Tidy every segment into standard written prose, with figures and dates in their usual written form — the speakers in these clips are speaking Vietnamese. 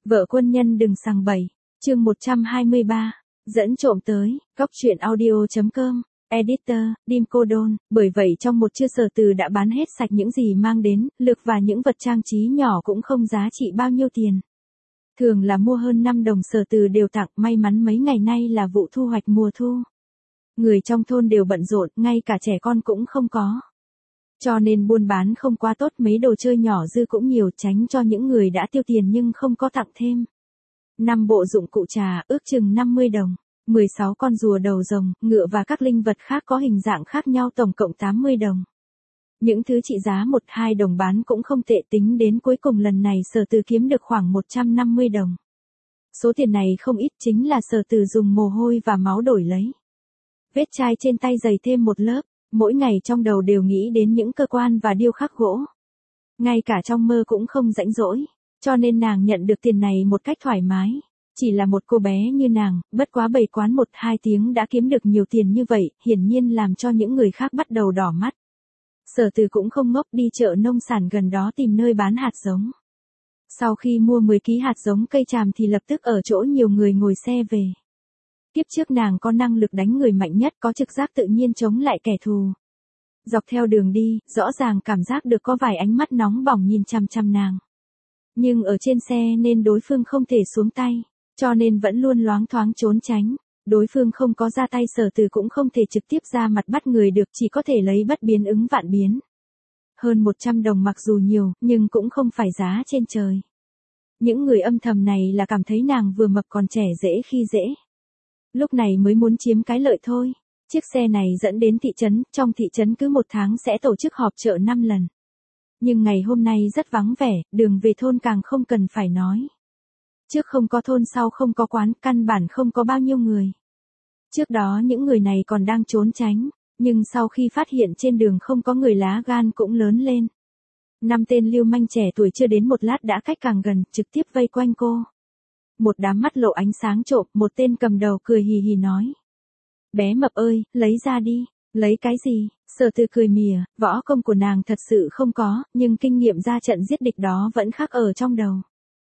Vợ quân nhân đừng sằng bậy. Chương 123. Dẫn trộm tới. Góc truyện audio.com. Editor, Dim Cô Đôn. Bởi vậy trong một trưa Sở Từ đã bán hết sạch những gì mang đến, lược và những vật trang trí nhỏ cũng không giá trị bao nhiêu tiền. Thường là mua hơn 5 đồng Sở Từ đều tặng, may mắn mấy ngày nay là vụ thu hoạch mùa thu. Người trong thôn đều bận rộn, ngay cả trẻ con cũng không có. Cho nên buôn bán không quá tốt, mấy đồ chơi nhỏ dư cũng nhiều, tránh cho những người đã tiêu tiền nhưng không có tặng thêm. 5 bộ dụng cụ trà, ước chừng 50 đồng. 16 con rùa đầu rồng, ngựa và các linh vật khác có hình dạng khác nhau tổng cộng 80 đồng. Những thứ trị giá 1-2 đồng bán cũng không tệ, tính đến cuối cùng lần này Sở Từ kiếm được khoảng 150 đồng. Số tiền này không ít, chính là Sở Từ dùng mồ hôi và máu đổi lấy. Vết chai trên tay dày thêm một lớp, mỗi ngày trong đầu đều nghĩ đến những cơ quan và điêu khắc gỗ. Ngay cả trong mơ cũng không rảnh rỗi, cho nên nàng nhận được tiền này một cách thoải mái. Chỉ là một cô bé như nàng, bất quá bày quán 1-2 tiếng đã kiếm được nhiều tiền như vậy, hiển nhiên làm cho những người khác bắt đầu đỏ mắt. Sở Từ cũng không ngốc, đi chợ nông sản gần đó tìm nơi bán hạt giống. Sau khi mua 10 ký hạt giống cây tràm thì lập tức ở chỗ nhiều người ngồi xe về. Kiếp trước nàng có năng lực đánh người mạnh nhất, có trực giác tự nhiên chống lại kẻ thù. Dọc theo đường đi, rõ ràng cảm giác được có vài ánh mắt nóng bỏng nhìn chằm chằm nàng. Nhưng ở trên xe nên đối phương không thể xuống tay, cho nên vẫn luôn loáng thoáng trốn tránh. Đối phương không có ra tay, Sở Từ cũng không thể trực tiếp ra mặt bắt người được, chỉ có thể lấy bất biến ứng vạn biến. Hơn 100 đồng mặc dù nhiều, nhưng cũng không phải giá trên trời. Những người âm thầm này là cảm thấy nàng vừa mập còn trẻ dễ khi dễ. Lúc này mới muốn chiếm cái lợi thôi. Chiếc xe này dẫn đến thị trấn, trong thị trấn cứ 1 tháng sẽ tổ chức họp chợ 5 lần. Nhưng ngày hôm nay rất vắng vẻ, đường về thôn càng không cần phải nói. Trước không có thôn, sau không có quán, căn bản không có bao nhiêu người. Trước đó những người này còn đang trốn tránh, nhưng sau khi phát hiện trên đường không có người, lá gan cũng lớn lên. 5 tên lưu manh trẻ tuổi chưa đến một lát đã cách càng gần, trực tiếp vây quanh cô. Một đám mắt lộ ánh sáng trộm, một tên cầm đầu cười hì hì nói. Bé mập ơi, lấy ra đi. Lấy cái gì? Sở Từ cười mỉa, võ công của nàng thật sự không có, nhưng kinh nghiệm ra trận giết địch đó vẫn khắc ở trong đầu.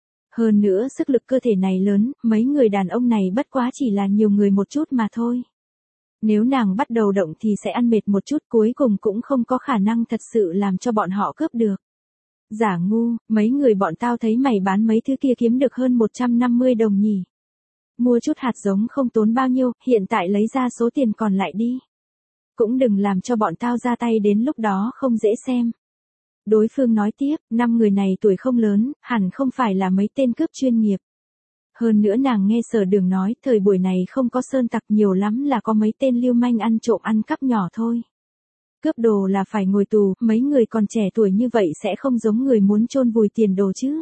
Hơn nữa sức lực cơ thể này lớn, mấy người đàn ông này bất quá chỉ là nhiều người một chút mà thôi. Nếu nàng bắt đầu động thì sẽ ăn mệt một chút, cuối cùng cũng không có khả năng thật sự làm cho bọn họ cướp được. Giả ngu, mấy người bọn tao thấy mày bán mấy thứ kia kiếm được hơn 150 đồng nhỉ. Mua chút hạt giống không tốn bao nhiêu, hiện tại lấy ra số tiền còn lại đi. Cũng đừng làm cho bọn tao ra tay đến lúc đó không dễ xem. Đối phương nói tiếp, 5 người này tuổi không lớn, hẳn không phải là mấy tên cướp chuyên nghiệp. Hơn nữa nàng nghe Sở Đường nói, thời buổi này không có sơn tặc, nhiều lắm là có mấy tên lưu manh ăn trộm ăn cắp nhỏ thôi. Cướp đồ là phải ngồi tù, mấy người còn trẻ tuổi như vậy sẽ không giống người muốn chôn vùi tiền đồ chứ.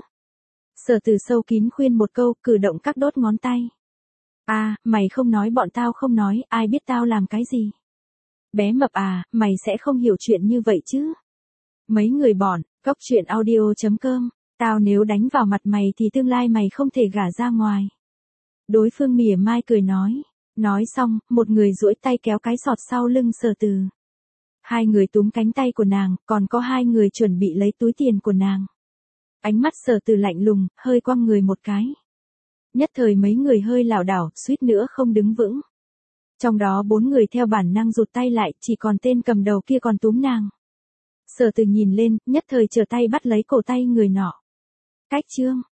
Sở Từ sâu kín khuyên một câu, cử động các đốt ngón tay. Mày không nói bọn tao không nói, ai biết tao làm cái gì. Bé mập mày sẽ không hiểu chuyện như vậy chứ. Mấy người bọn, góc truyện audio.com, tao nếu đánh vào mặt mày thì tương lai mày không thể gả ra ngoài. Đối phương mỉa mai cười nói. Nói xong, một người duỗi tay kéo cái sọt sau lưng Sở Từ. 2 người túm cánh tay của nàng, còn có 2 người chuẩn bị lấy túi tiền của nàng. Ánh mắt Sở Từ lạnh lùng, hơi quăng người một cái. Nhất thời mấy người hơi lảo đảo, suýt nữa không đứng vững. Trong đó 4 người theo bản năng rụt tay lại, chỉ còn tên cầm đầu kia còn túm nàng. Sở Từ nhìn lên, nhất thời trở tay bắt lấy cổ tay người nọ. Cách chương.